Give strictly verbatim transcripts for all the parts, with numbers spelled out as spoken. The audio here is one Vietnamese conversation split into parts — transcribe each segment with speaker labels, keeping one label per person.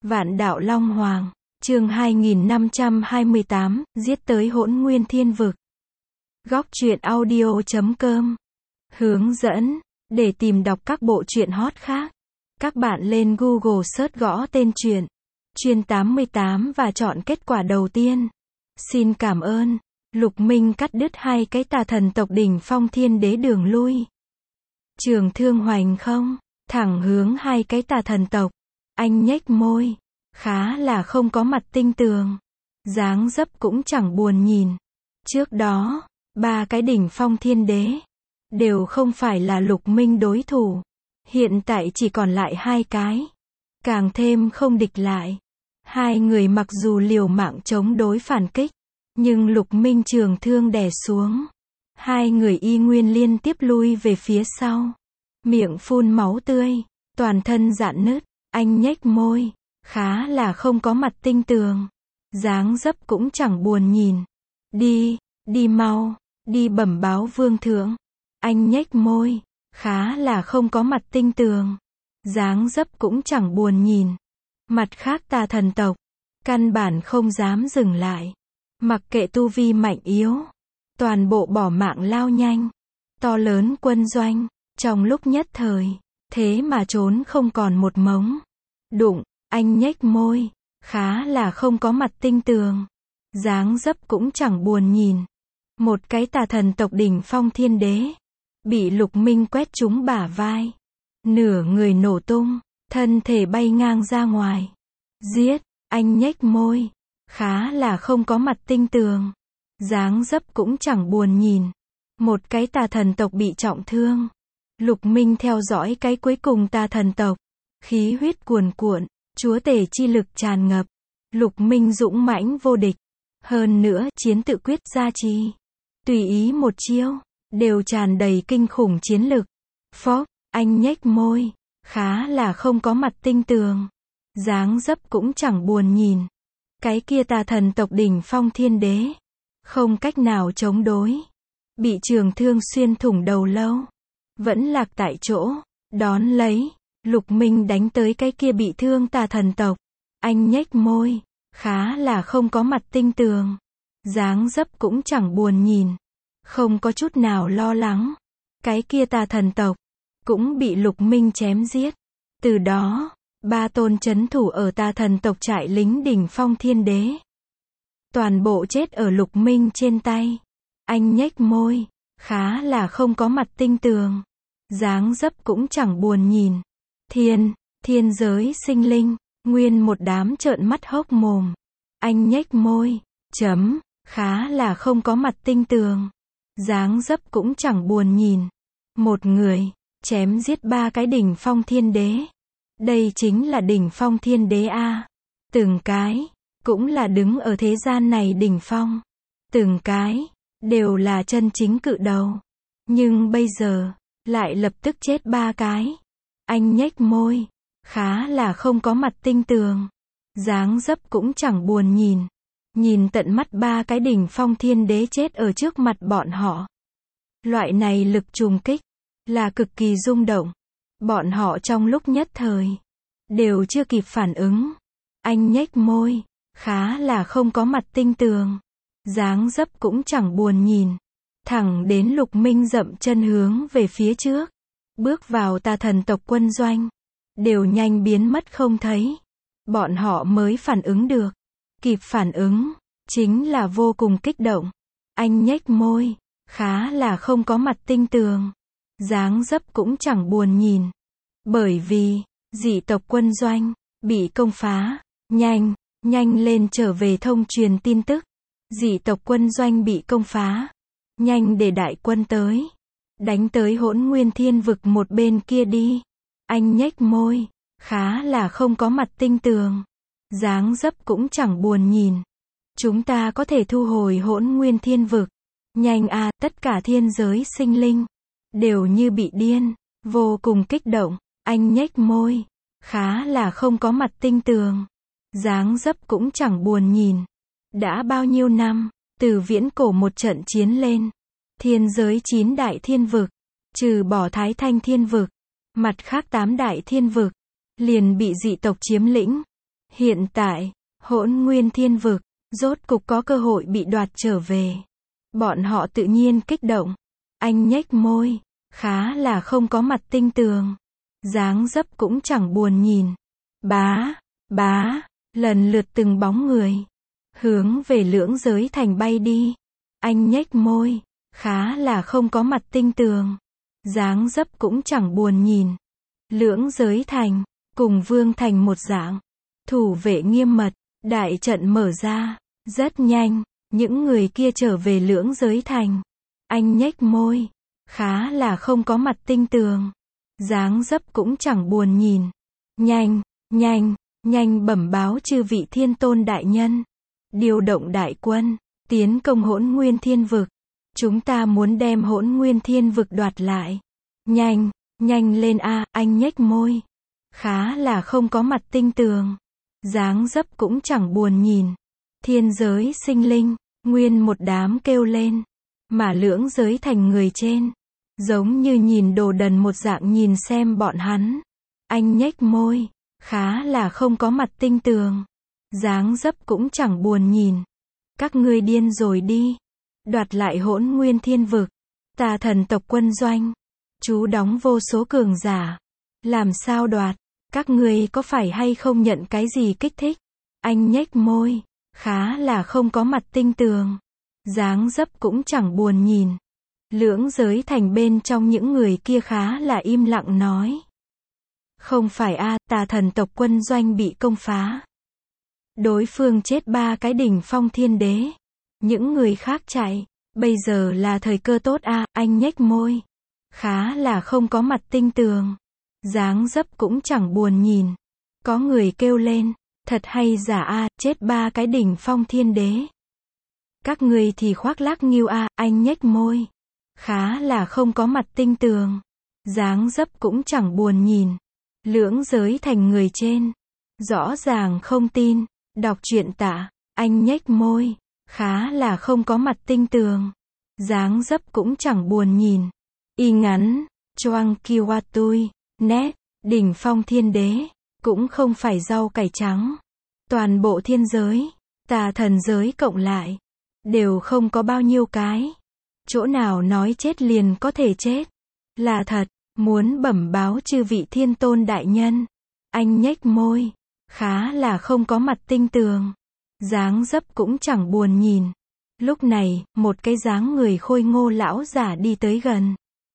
Speaker 1: Vạn đạo Long Hoàng, chương hai nghìn năm trăm hai mươi tám, giết tới Hỗn Nguyên Thiên Vực. Góc truyện audio chấm com. Hướng dẫn, để tìm đọc các bộ truyện hot khác, các bạn lên Google search gõ tên truyện, Truyện tám mươi tám và chọn kết quả đầu tiên. Xin cảm ơn. Lục Minh cắt đứt hai cái tà thần tộc đỉnh phong thiên đế đường lui. Trường thương hoành không, thẳng hướng hai cái tà thần tộc. Anh nhếch môi, khá là không có mặt tinh tường. Dáng dấp cũng chẳng buồn nhìn. Trước đó, ba cái đỉnh phong thiên đế đều không phải là Lục Minh đối thủ. Hiện tại chỉ còn lại hai cái. Càng thêm không địch lại. Hai người mặc dù liều mạng chống đối phản kích, nhưng Lục Minh trường thương đè xuống. Hai người y nguyên liên tiếp lui về phía sau. Miệng phun máu tươi, toàn thân rạn nứt. Anh nhếch môi, khá là không có mặt tinh tường. Dáng dấp cũng chẳng buồn nhìn. Đi, đi mau, đi bẩm báo vương thượng. Anh nhếch môi, khá là không có mặt tinh tường. Dáng dấp cũng chẳng buồn nhìn. Mặt khác tà thần tộc, căn bản không dám dừng lại. Mặc kệ tu vi mạnh yếu, toàn bộ bỏ mạng lao nhanh. To lớn quân doanh, trong lúc nhất thời, thế mà trốn không còn một mống. Đụng, anh nhếch môi, khá là không có mặt tinh tường. Dáng dấp cũng chẳng buồn nhìn. Một cái tà thần tộc đỉnh phong thiên đế, bị Lục Minh quét trúng bả vai. Nửa người nổ tung, thân thể bay ngang ra ngoài. Giết, anh nhếch môi, khá là không có mặt tinh tường. Dáng dấp cũng chẳng buồn nhìn. Một cái tà thần tộc bị trọng thương. Lục Minh theo dõi cái cuối cùng tà thần tộc. Khí huyết cuồn cuộn, chúa tể chi lực tràn ngập. Lục Minh dũng mãnh vô địch. Hơn nữa, chiến tự quyết gia trì. Tùy ý một chiêu, đều tràn đầy kinh khủng chiến lực. Phốc, anh nhếch môi, khá là không có mặt tinh tường. Dáng dấp cũng chẳng buồn nhìn. Cái kia tà thần tộc đỉnh phong thiên đế, không cách nào chống đối. Bị trường thương xuyên thủng đầu lâu. Vẫn lạc tại chỗ, đón lấy. Lục Minh đánh tới cái kia bị thương tà thần tộc. Anh nhếch môi, khá là không có mặt tinh tường. Dáng dấp cũng chẳng buồn nhìn. Không có chút nào lo lắng. Cái kia tà thần tộc, cũng bị Lục Minh chém giết. Từ đó, ba tôn chấn thủ ở tà thần tộc trại lính đỉnh phong thiên đế. Toàn bộ chết ở Lục Minh trên tay. Anh nhếch môi, khá là không có mặt tinh tường. Dáng dấp cũng chẳng buồn nhìn. Thiên, thiên giới sinh linh, nguyên một đám trợn mắt hốc mồm. Anh nhếch môi, chấm, khá là không có mặt tinh tường. Dáng dấp cũng chẳng buồn nhìn. Một người, chém giết ba cái đỉnh phong thiên đế. Đây chính là đỉnh phong thiên đế a. Từng cái, cũng là đứng ở thế gian này đỉnh phong. Từng cái, đều là chân chính cự đầu. Nhưng bây giờ, lại lập tức chết ba cái. Anh nhếch môi, khá là không có mặt tinh tường. Dáng dấp cũng chẳng buồn nhìn. Nhìn tận mắt ba cái đỉnh phong thiên đế chết ở trước mặt bọn họ. Loại này lực trùng kích, là cực kỳ rung động. Bọn họ trong lúc nhất thời, đều chưa kịp phản ứng. Anh nhếch môi, khá là không có mặt tinh tường. Dáng dấp cũng chẳng buồn nhìn. Thẳng đến Lục Minh dậm chân hướng về phía trước. Bước vào tà thần tộc quân doanh. Đều nhanh biến mất không thấy. Bọn họ mới phản ứng được. Kịp phản ứng, chính là vô cùng kích động. Anh nhếch môi, khá là không có mặt tinh tường. Dáng dấp cũng chẳng buồn nhìn. Bởi vì, dị tộc quân doanh, bị công phá. Nhanh, nhanh lên trở về thông truyền tin tức. Dị tộc quân doanh bị công phá. Nhanh để đại quân tới. Đánh tới Hỗn Nguyên Thiên Vực một bên kia đi. Anh nhếch môi, khá là không có mặt tinh tường. Dáng dấp cũng chẳng buồn nhìn. Chúng ta có thể thu hồi Hỗn Nguyên Thiên Vực. Nhanh a, tất cả thiên giới sinh linh đều như bị điên, vô cùng kích động. Anh nhếch môi, khá là không có mặt tinh tường. Dáng dấp cũng chẳng buồn nhìn. Đã bao nhiêu năm, từ viễn cổ một trận chiến lên, thiên giới chín đại thiên vực, trừ bỏ Thái Thanh Thiên Vực, mặt khác tám đại thiên vực liền bị dị tộc chiếm lĩnh. Hiện tại, Hỗn Nguyên Thiên Vực, rốt cục có cơ hội bị đoạt trở về. Bọn họ tự nhiên kích động. Anh nhếch môi, khá là không có mặt tinh tường. Dáng dấp cũng chẳng buồn nhìn. Bá, bá, lần lượt từng bóng người. Hướng về Lưỡng Giới Thành bay đi. Anh nhếch môi, khá là không có mặt tinh tường. Dáng dấp cũng chẳng buồn nhìn. Lưỡng Giới Thành, cùng Vương Thành một dạng. Thủ vệ nghiêm mật, đại trận mở ra. Rất nhanh, những người kia trở về Lưỡng Giới Thành. Anh nhếch môi, khá là không có mặt tinh tường. Dáng dấp cũng chẳng buồn nhìn. Nhanh, nhanh, nhanh bẩm báo chư vị Thiên Tôn đại nhân. Điều động đại quân, tiến công Hỗn Nguyên Thiên Vực. Chúng ta muốn đem Hỗn Nguyên Thiên Vực đoạt lại. Nhanh, nhanh lên a, anh nhếch môi. Khá là không có mặt tinh tường. Dáng dấp cũng chẳng buồn nhìn. Thiên giới sinh linh, nguyên một đám kêu lên. Mà Lưỡng Giới Thành người trên, giống như nhìn đồ đần một dạng nhìn xem bọn hắn. Anh nhếch môi, khá là không có mặt tinh tường. Dáng dấp cũng chẳng buồn nhìn. Các ngươi điên rồi đi. Đoạt lại Hỗn Nguyên Thiên Vực. Tà Thần tộc quân doanh. Chú đóng vô số cường giả. Làm sao đoạt? Các ngươi có phải hay không nhận cái gì kích thích? Anh nhếch môi, khá là không có mặt tinh tường. Dáng dấp cũng chẳng buồn nhìn. Lưỡng Giới Thành bên trong những người kia khá là im lặng nói. Không phải a, Tà Thần tộc quân doanh bị công phá. Đối phương chết ba cái đỉnh phong thiên đế. Những người khác chạy. Bây giờ là thời cơ tốt a, anh nhếch môi. Khá là không có mặt tinh tường. Dáng dấp cũng chẳng buồn nhìn. Có người kêu lên. Thật hay giả a, chết ba cái đỉnh phong thiên đế. Các người thì khoác lác nghiêu a, anh nhếch môi. Khá là không có mặt tinh tường. Dáng dấp cũng chẳng buồn nhìn. Lưỡng Giới Thành người trên. Rõ ràng không tin. Đọc truyện tạ. Anh nhếch môi. Khá là không có mặt tinh tường. Dáng dấp cũng chẳng buồn nhìn. Y ngắn. Choang Kiwatui. Nét. Đỉnh phong thiên đế. Cũng không phải rau cải trắng. Toàn bộ thiên giới. Tà thần giới cộng lại. Đều không có bao nhiêu cái. Chỗ nào nói chết liền có thể chết. Là thật. Muốn bẩm báo chư vị Thiên Tôn đại nhân. Anh nhếch môi. Khá là không có mặt tinh tường. Dáng dấp cũng chẳng buồn nhìn. Lúc này, một cái dáng người khôi ngô lão giả đi tới gần.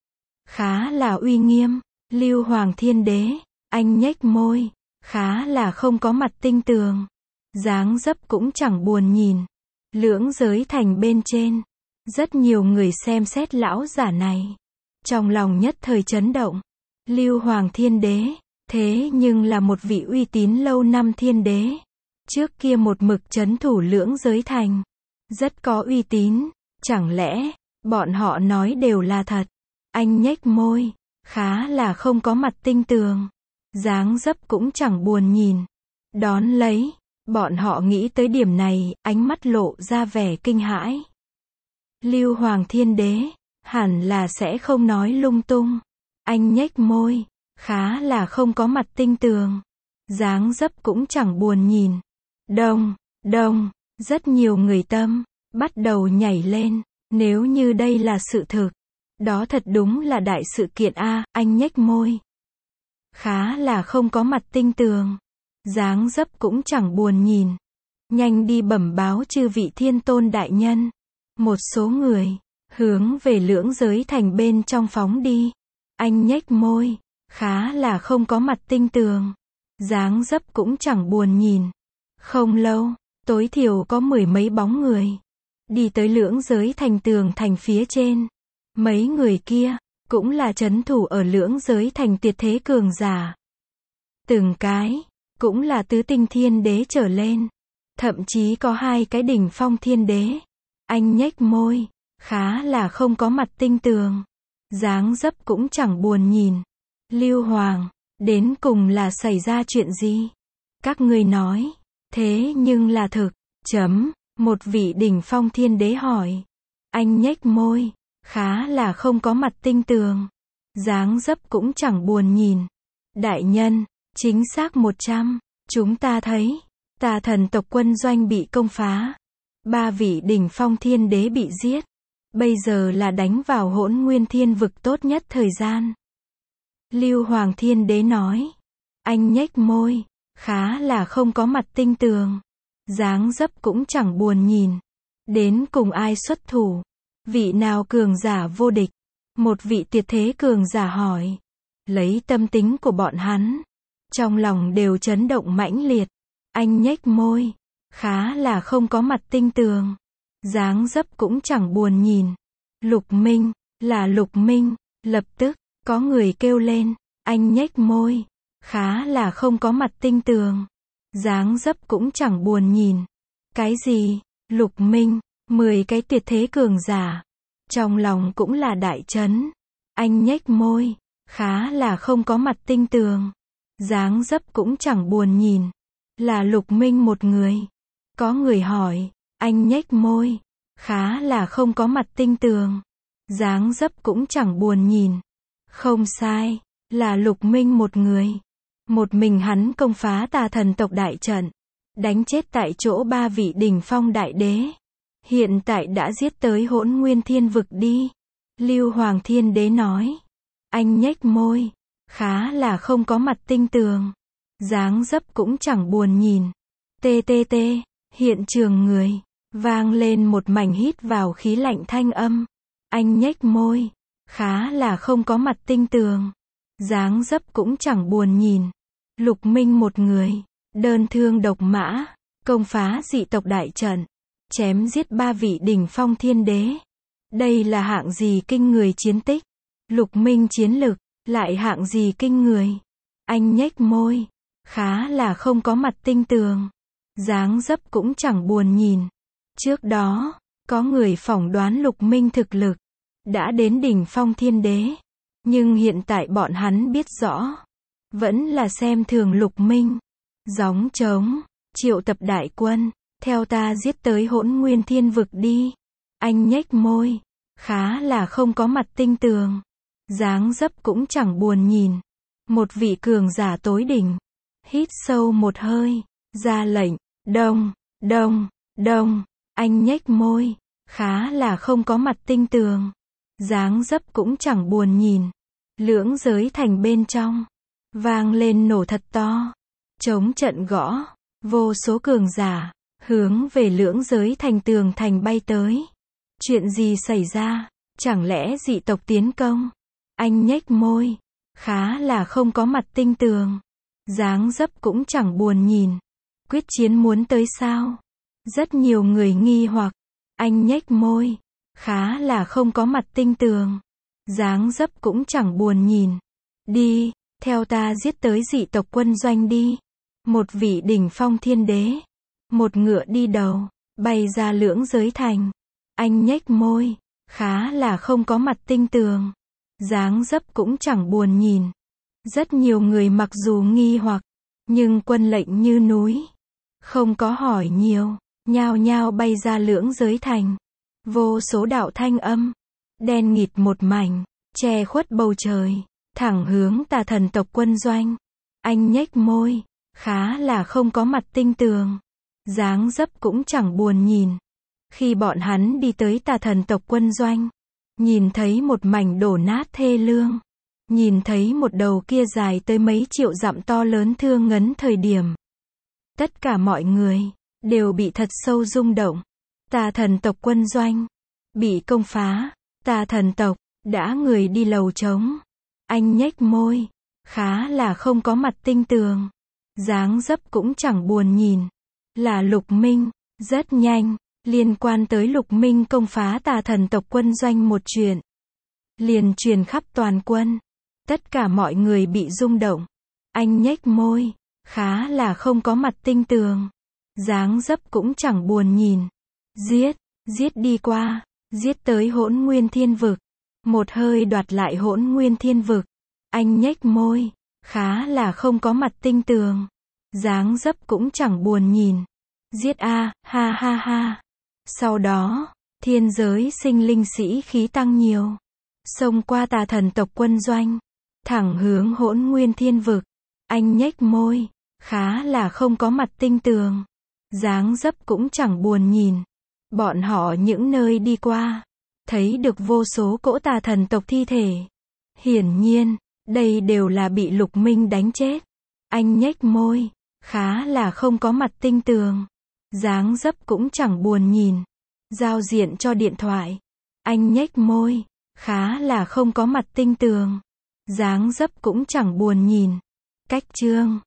Speaker 1: Khá là uy nghiêm. Lưu Hoàng Thiên Đế. Anh nhếch môi. Khá là không có mặt tinh tường. Dáng dấp cũng chẳng buồn nhìn. Lưỡng Giới Thành bên trên. Rất nhiều người xem xét lão giả này. Trong lòng nhất thời chấn động. Lưu Hoàng Thiên Đế. Thế nhưng là một vị uy tín lâu năm thiên đế. Trước kia một mực trấn thủ Lưỡng Giới Thành. Rất có uy tín. Chẳng lẽ, bọn họ nói đều là thật. Anh nhếch môi. Khá là không có mặt tinh tường. Dáng dấp cũng chẳng buồn nhìn. Đón lấy. Bọn họ nghĩ tới điểm này, ánh mắt lộ ra vẻ kinh hãi. Lưu Hoàng Thiên Đế. Hẳn là sẽ không nói lung tung. Anh nhếch môi. Khá là không có mặt tinh tường. Dáng dấp cũng chẳng buồn nhìn. Đông, đông, rất nhiều người tâm. Bắt đầu nhảy lên. Nếu như đây là sự thực. Đó thật đúng là đại sự kiện a, anh nhếch môi. Khá là không có mặt tinh tường. Dáng dấp cũng chẳng buồn nhìn. Nhanh đi bẩm báo chư vị Thiên Tôn đại nhân. Một số người. Hướng về Lưỡng Giới Thành bên trong phóng đi. Anh nhếch môi. Khá là không có mặt tinh tường. Dáng dấp cũng chẳng buồn nhìn. Không lâu. Tối thiểu có mười mấy bóng người. Đi tới Lưỡng Giới Thành tường thành phía trên. Mấy người kia. Cũng là trấn thủ ở Lưỡng Giới Thành tuyệt thế cường giả. Từng cái. Cũng là tứ tinh thiên đế trở lên. Thậm chí có hai cái đỉnh phong thiên đế. Anh nhếch môi. Khá là không có mặt tinh tường. Dáng dấp cũng chẳng buồn nhìn. Lưu Hoàng. Đến cùng là xảy ra chuyện gì? Các ngươi nói. Thế nhưng là thực. Chấm. Một vị đỉnh phong thiên đế hỏi. Anh nhếch môi. Khá là không có mặt tinh tường. Dáng dấp cũng chẳng buồn nhìn. Đại nhân. Chính xác một trăm. Chúng ta thấy. Tà thần tộc quân doanh bị công phá. Ba vị đỉnh phong thiên đế bị giết. Bây giờ là đánh vào Hỗn Nguyên Thiên Vực tốt nhất thời gian. Lưu Hoàng Thiên Đế nói. Anh nhếch môi, khá là không có mặt tinh tường. Dáng dấp cũng chẳng buồn nhìn. Đến cùng ai xuất thủ? Vị nào cường giả vô địch? Một vị tuyệt thế cường giả hỏi. Lấy tâm tính của bọn hắn, trong lòng đều chấn động mãnh liệt. Anh nhếch môi, khá là không có mặt tinh tường. Dáng dấp cũng chẳng buồn nhìn. Lục Minh, là Lục Minh. Lập tức, có người kêu lên. Anh nhếch môi, khá là không có mặt tinh tường. Dáng dấp cũng chẳng buồn nhìn. Cái gì? Lục Minh, mười cái tuyệt thế cường giả. Trong lòng cũng là đại chấn. Anh nhếch môi, khá là không có mặt tinh tường. Dáng dấp cũng chẳng buồn nhìn. Là Lục Minh một người. Có người hỏi. Anh nhếch môi, khá là không có mặt tinh tường. Dáng dấp cũng chẳng buồn nhìn. Không sai, là Lục Minh một người. Một mình hắn công phá tà thần tộc đại trận. Đánh chết tại chỗ ba vị đỉnh phong đại đế. Hiện tại đã giết tới Hỗn Nguyên Thiên Vực đi. Lưu Hoàng Thiên Đế nói. Anh nhếch môi, khá là không có mặt tinh tường. Dáng dấp cũng chẳng buồn nhìn. Tê tê tê, hiện trường người. Vang lên một mảnh hít vào khí lạnh thanh âm. Anh nhếch môi, khá là không có mặt tinh tường. Dáng dấp cũng chẳng buồn nhìn. Lục Minh một người. Đơn thương độc mã. Công phá dị tộc đại trận. Chém giết ba vị đỉnh phong thiên đế. Đây là hạng gì kinh người chiến tích. Lục Minh chiến lực, lại hạng gì kinh người. Anh nhếch môi, khá là không có mặt tinh tường. Dáng dấp cũng chẳng buồn nhìn. Trước đó, có người phỏng đoán Lục Minh thực lực đã đến đỉnh phong thiên đế. Nhưng hiện tại bọn hắn biết rõ, vẫn là xem thường Lục Minh. Gióng trống, triệu tập đại quân, theo ta giết tới Hỗn Nguyên Thiên Vực đi. Anh nhếch môi, khá là không có mặt tinh tường. Dáng dấp cũng chẳng buồn nhìn. Một vị cường giả tối đỉnh, hít sâu một hơi, ra lệnh, đông, đông, đông. Anh nhếch môi, khá là không có mặt tinh tường. Dáng dấp cũng chẳng buồn nhìn. Lưỡng giới thành bên trong, vang lên nổ thật to. Chống trận gõ, vô số cường giả, hướng về lưỡng giới thành tường thành bay tới. Chuyện gì xảy ra? Chẳng lẽ dị tộc tiến công? Anh nhếch môi, khá là không có mặt tinh tường. Dáng dấp cũng chẳng buồn nhìn. Quyết chiến muốn tới sao? Rất nhiều người nghi hoặc. Anh nhếch môi, khá là không có mặt tinh tường. Dáng dấp cũng chẳng buồn nhìn. Đi, theo ta giết tới dị tộc quân doanh đi. Một vị đỉnh phong thiên đế, một ngựa đi đầu, bay ra lưỡng giới thành. Anh nhếch môi, khá là không có mặt tinh tường. Dáng dấp cũng chẳng buồn nhìn. Rất nhiều người mặc dù nghi hoặc, nhưng quân lệnh như núi. Không có hỏi nhiều, nhao nhao bay ra lưỡng giới thành. Vô số đạo thanh âm, đen nghịt một mảnh, che khuất bầu trời, thẳng hướng tà thần tộc quân doanh. Anh nhếch môi, khá là không có mặt tinh tường. Dáng dấp cũng chẳng buồn nhìn. Khi bọn hắn đi tới tà thần tộc quân doanh, nhìn thấy một mảnh đổ nát thê lương. Nhìn thấy một đầu kia dài tới mấy triệu dặm to lớn thương ngấn thời điểm. Tất cả mọi người, đều bị thật sâu rung động. Tà thần tộc quân doanh, bị công phá. Tà thần tộc, đã người đi lầu trống. Anh nhếch môi, khá là không có mặt tinh tường. Dáng dấp cũng chẳng buồn nhìn. Là Lục Minh, rất nhanh, liên quan tới Lục Minh công phá tà thần tộc quân doanh một chuyện. Liền truyền khắp toàn quân. Tất cả mọi người bị rung động. Anh nhếch môi, khá là không có mặt tinh tường. Dáng dấp cũng chẳng buồn nhìn. Giết, giết đi qua, giết tới Hỗn Nguyên Thiên Vực. Một hơi đoạt lại Hỗn Nguyên Thiên Vực. Anh nhếch môi, khá là không có mặt tinh tường. Dáng dấp cũng chẳng buồn nhìn. Giết a, ha ha ha. Sau đó, thiên giới sinh linh sĩ khí tăng nhiều. Xông qua tà thần tộc quân doanh, thẳng hướng Hỗn Nguyên Thiên Vực. Anh nhếch môi, khá là không có mặt tinh tường. Dáng dấp cũng chẳng buồn nhìn. Bọn họ những nơi đi qua, thấy được vô số cỗ tà thần tộc thi thể. Hiển nhiên, đây đều là bị Lục Minh đánh chết. Anh nhếch môi, khá là không có mặt tinh tường. Dáng dấp cũng chẳng buồn nhìn. Giao diện cho điện thoại. Anh nhếch môi, khá là không có mặt tinh tường. Dáng dấp cũng chẳng buồn nhìn. Cách chương